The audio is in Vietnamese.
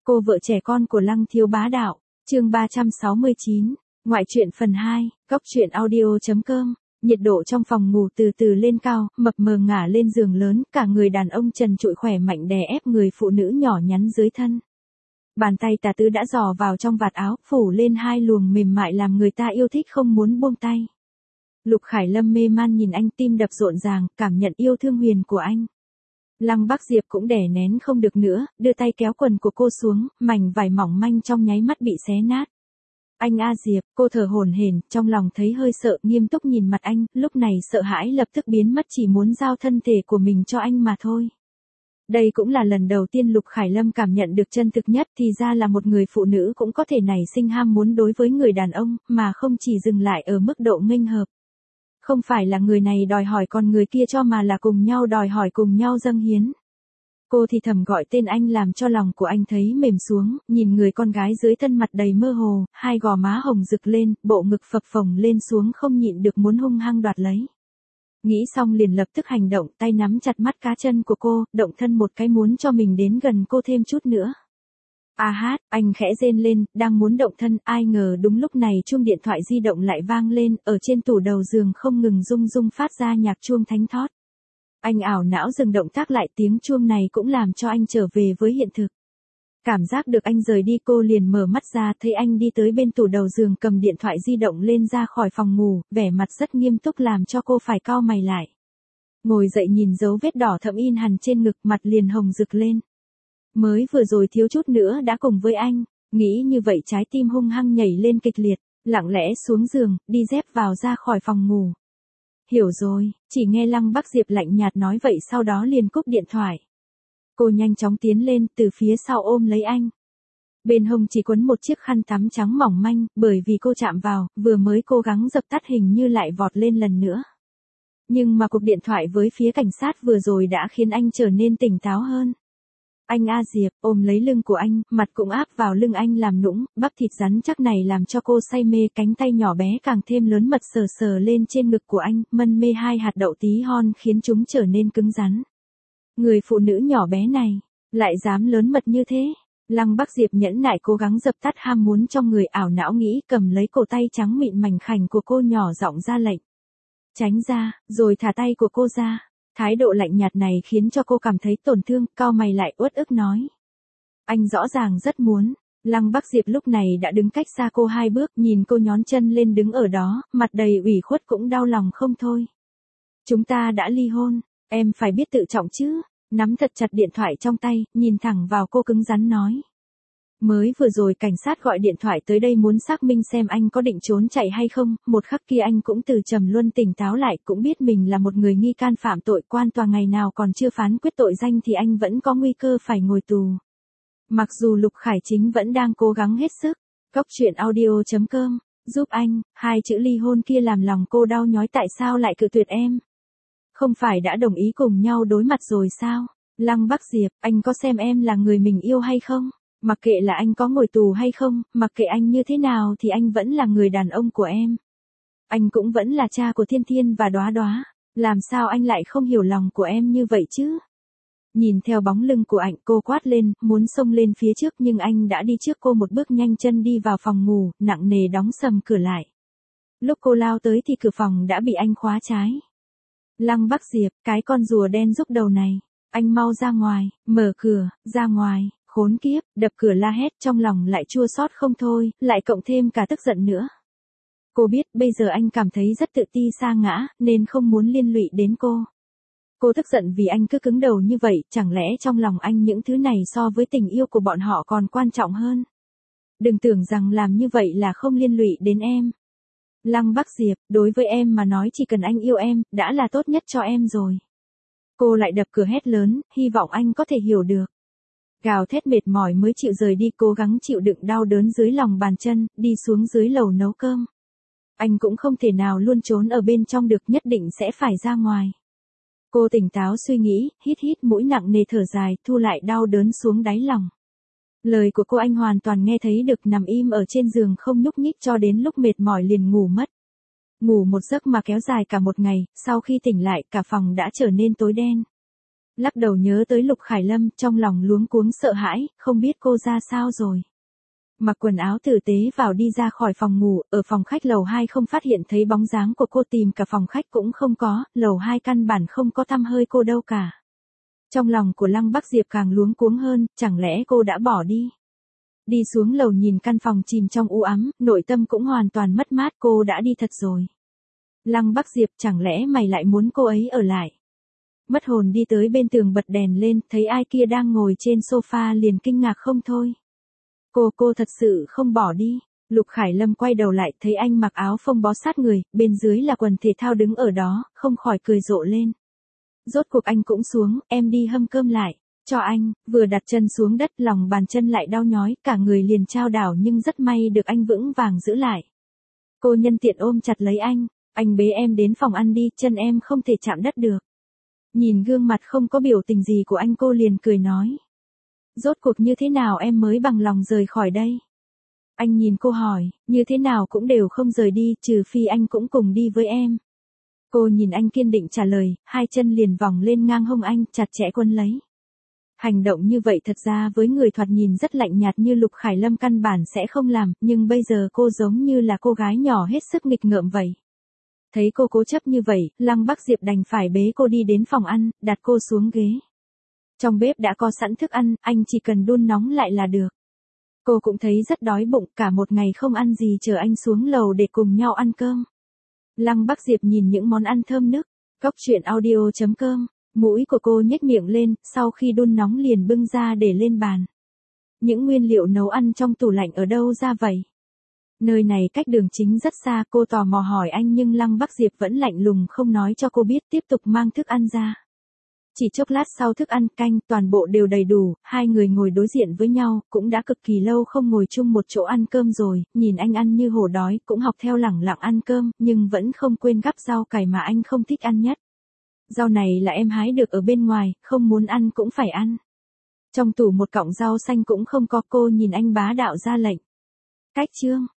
Cô vợ trẻ con của Lăng Thiếu Bá Đạo, chương 369, ngoại truyện phần 2, góc truyện audio.com. Nhiệt độ trong phòng ngủ từ từ lên cao, mập mờ ngả lên giường lớn, cả người đàn ông trần trụi khỏe mạnh đè ép người phụ nữ nhỏ nhắn dưới thân. Bàn tay tà tứ đã dò vào trong vạt áo, phủ lên hai luồng mềm mại làm người ta yêu thích không muốn buông tay. Lục Khải Lâm mê man nhìn anh, tim đập rộn ràng, cảm nhận yêu thương huyền của anh. Lăng Bắc Diệp cũng đè nén không được nữa, đưa tay kéo quần của cô xuống, mảnh vải mỏng manh trong nháy mắt bị xé nát. Anh A Diệp, cô thở hổn hển, trong lòng thấy hơi sợ, nghiêm túc nhìn mặt anh, lúc này sợ hãi lập tức biến mất, chỉ muốn giao thân thể của mình cho anh mà thôi. Đây cũng là lần đầu tiên Lục Khải Lâm cảm nhận được chân thực nhất, thì ra là một người phụ nữ cũng có thể nảy sinh ham muốn đối với người đàn ông, mà không chỉ dừng lại ở mức độ nghênh hợp. Không phải là người này đòi hỏi còn người kia cho, mà là cùng nhau đòi hỏi, cùng nhau dâng hiến. Cô thì thầm gọi tên anh làm cho lòng của anh thấy mềm xuống, nhìn người con gái dưới thân mặt đầy mơ hồ, hai gò má hồng rực lên, bộ ngực phập phồng lên xuống, không nhịn được muốn hung hăng đoạt lấy. Nghĩ xong liền lập tức hành động, tay nắm chặt mắt cá chân của cô, động thân một cái muốn cho mình đến gần cô thêm chút nữa. A hát, anh khẽ rên lên, đang muốn động thân, ai ngờ đúng lúc này chuông điện thoại di động lại vang lên, ở trên tủ đầu giường không ngừng rung rung phát ra nhạc chuông thánh thót. Anh ảo não dừng động tác lại, tiếng chuông này cũng làm cho anh trở về với hiện thực. Cảm giác được anh rời đi, cô liền mở mắt ra, thấy anh đi tới bên tủ đầu giường, cầm điện thoại di động lên ra khỏi phòng ngủ, vẻ mặt rất nghiêm túc làm cho cô phải cau mày lại. Ngồi dậy nhìn dấu vết đỏ thẫm in hằn trên ngực, mặt liền hồng rực lên. Mới vừa rồi thiếu chút nữa đã cùng với anh, nghĩ như vậy trái tim hung hăng nhảy lên kịch liệt, lặng lẽ xuống giường, đi dép vào ra khỏi phòng ngủ. Hiểu rồi, chỉ nghe Lăng Bắc Diệp lạnh nhạt nói vậy, sau đó liền cúp điện thoại. Cô nhanh chóng tiến lên, từ phía sau ôm lấy anh. Bên hông chỉ quấn một chiếc khăn tắm trắng mỏng manh, bởi vì cô chạm vào, vừa mới cố gắng dập tắt hình như lại vọt lên lần nữa. Nhưng mà cuộc điện thoại với phía cảnh sát vừa rồi đã khiến anh trở nên tỉnh táo hơn. Anh A Diệp ôm lấy lưng của anh, mặt cũng áp vào lưng anh làm nũng, bắp thịt rắn chắc này làm cho cô say mê, cánh tay nhỏ bé càng thêm lớn mật sờ sờ lên trên ngực của anh, mân mê hai hạt đậu tí hon khiến chúng trở nên cứng rắn. Người phụ nữ nhỏ bé này, lại dám lớn mật như thế. Lăng Bắc Diệp nhẫn nại cố gắng dập tắt ham muốn trong người, ảo não nghĩ, cầm lấy cổ tay trắng mịn mảnh khảnh của cô, nhỏ giọng ra lệnh. Tránh ra, rồi thả tay của cô ra. Thái độ lạnh nhạt này khiến cho cô cảm thấy tổn thương, cau mày lại uất ức nói. Anh rõ ràng rất muốn. Lăng Bắc Diệp lúc này đã đứng cách xa cô 2 bước, nhìn cô nhón chân lên đứng ở đó, mặt đầy ủy khuất cũng đau lòng không thôi. Chúng ta đã ly hôn, em phải biết tự trọng chứ. Nắm thật chặt điện thoại trong tay, nhìn thẳng vào cô cứng rắn nói. Mới vừa rồi cảnh sát gọi điện thoại tới đây muốn xác minh xem anh có định trốn chạy hay không, một khắc kia anh cũng từ trầm luân tỉnh táo lại, cũng biết mình là một người nghi can phạm tội, quan tòa ngày nào còn chưa phán quyết tội danh thì anh vẫn có nguy cơ phải ngồi tù. Mặc dù Lục Khải Chính vẫn đang cố gắng hết sức, góc truyện audio.com, giúp anh, 2 chữ ly hôn kia làm lòng cô đau nhói, tại sao lại cự tuyệt em? Không phải đã đồng ý cùng nhau đối mặt rồi sao? Lăng Bắc Diệp, anh có xem em là người mình yêu hay không? Mặc kệ là anh có ngồi tù hay không, mặc kệ anh như thế nào thì anh vẫn là người đàn ông của em. Anh cũng vẫn là cha của Thiên Thiên và Đóa Đóa. Làm sao anh lại không hiểu lòng của em như vậy chứ? Nhìn theo bóng lưng của anh, cô quát lên, muốn xông lên phía trước, nhưng anh đã đi trước cô một bước, nhanh chân đi vào phòng ngủ, nặng nề đóng sầm cửa lại. Lúc cô lao tới thì cửa phòng đã bị anh khóa trái. Lăng Bắc Diệp, cái con rùa đen rúc đầu này, anh mau ra ngoài, mở cửa, ra ngoài. Khốn kiếp, đập cửa la hét, trong lòng lại chua xót không thôi, lại cộng thêm cả tức giận nữa. Cô biết bây giờ anh cảm thấy rất tự ti sa ngã, nên không muốn liên lụy đến cô. Cô tức giận vì anh cứ cứng đầu như vậy, chẳng lẽ trong lòng anh những thứ này so với tình yêu của bọn họ còn quan trọng hơn? Đừng tưởng rằng làm như vậy là không liên lụy đến em. Lăng Bắc Diệp, đối với em mà nói chỉ cần anh yêu em, đã là tốt nhất cho em rồi. Cô lại đập cửa hét lớn, hy vọng anh có thể hiểu được. Gào thét mệt mỏi mới chịu rời đi, cố gắng chịu đựng đau đớn dưới lòng bàn chân, đi xuống dưới lầu nấu cơm. Anh cũng không thể nào luôn trốn ở bên trong được, nhất định sẽ phải ra ngoài. Cô tỉnh táo suy nghĩ, hít hít mũi nặng nề thở dài, thu lại đau đớn xuống đáy lòng. Lời của cô anh hoàn toàn nghe thấy được, nằm im ở trên giường không nhúc nhích cho đến lúc mệt mỏi liền ngủ mất. Ngủ một giấc mà kéo dài cả một ngày, sau khi tỉnh lại cả phòng đã trở nên tối đen. Lắc đầu nhớ tới Lục Khải Lâm, trong lòng luống cuống sợ hãi, không biết cô ra sao rồi. Mặc quần áo tử tế vào đi ra khỏi phòng ngủ, ở phòng khách lầu 2 không phát hiện thấy bóng dáng của cô, tìm cả phòng khách cũng không có, lầu 2 căn bản không có tăm hơi cô đâu cả. Trong lòng của Lăng Bắc Diệp càng luống cuống hơn, chẳng lẽ cô đã bỏ đi. Đi xuống lầu nhìn căn phòng chìm trong u ám, nội tâm cũng hoàn toàn mất mát, cô đã đi thật rồi. Lăng Bắc Diệp, chẳng lẽ mày lại muốn cô ấy ở lại? Mất hồn đi tới bên tường bật đèn lên, thấy ai kia đang ngồi trên sofa liền kinh ngạc không thôi. Cô thật sự không bỏ đi. Lục Khải Lâm quay đầu lại, thấy anh mặc áo phông bó sát người, bên dưới là quần thể thao đứng ở đó, không khỏi cười rộ lên. Rốt cuộc anh cũng xuống, em đi hâm cơm lại, cho anh. Vừa đặt chân xuống đất, lòng bàn chân lại đau nhói, cả người liền chao đảo, nhưng rất may được anh vững vàng giữ lại. Cô nhân tiện ôm chặt lấy anh bế em đến phòng ăn đi, chân em không thể chạm đất được. Nhìn gương mặt không có biểu tình gì của anh, cô liền cười nói. Rốt cuộc như thế nào em mới bằng lòng rời khỏi đây? Anh nhìn cô hỏi, như thế nào cũng đều không rời đi, trừ phi anh cũng cùng đi với em. Cô nhìn anh kiên định trả lời, hai chân liền vòng lên ngang hông anh, chặt chẽ quấn lấy. Hành động như vậy thật ra với người thoạt nhìn rất lạnh nhạt như Lục Khải Lâm căn bản sẽ không làm, nhưng bây giờ cô giống như là cô gái nhỏ hết sức nghịch ngợm vậy. Thấy cô cố chấp như vậy, Lăng Bắc Diệp đành phải bế cô đi đến phòng ăn, đặt cô xuống ghế. Trong bếp đã có sẵn thức ăn, anh chỉ cần đun nóng lại là được. Cô cũng thấy rất đói bụng, cả một ngày không ăn gì, chờ anh xuống lầu để cùng nhau ăn cơm. Lăng Bắc Diệp nhìn những món ăn thơm nức. Cốc truyện audio.com, mũi của cô nhếch miệng lên, sau khi đun nóng liền bưng ra để lên bàn. Những nguyên liệu nấu ăn trong tủ lạnh ở đâu ra vậy? Nơi này cách đường chính rất xa, cô tò mò hỏi anh nhưng Lăng Bắc Diệp vẫn lạnh lùng không nói cho cô biết, tiếp tục mang thức ăn ra. Chỉ chốc lát sau thức ăn, canh, toàn bộ đều đầy đủ, hai người ngồi đối diện với nhau, cũng đã cực kỳ lâu không ngồi chung một chỗ ăn cơm rồi, nhìn anh ăn như hổ đói, cũng học theo lẳng lặng ăn cơm, nhưng vẫn không quên gắp rau cải mà anh không thích ăn nhất. Rau này là em hái được ở bên ngoài, không muốn ăn cũng phải ăn. Trong tủ một cọng rau xanh cũng không có, cô nhìn anh bá đạo ra lệnh. Cách chương.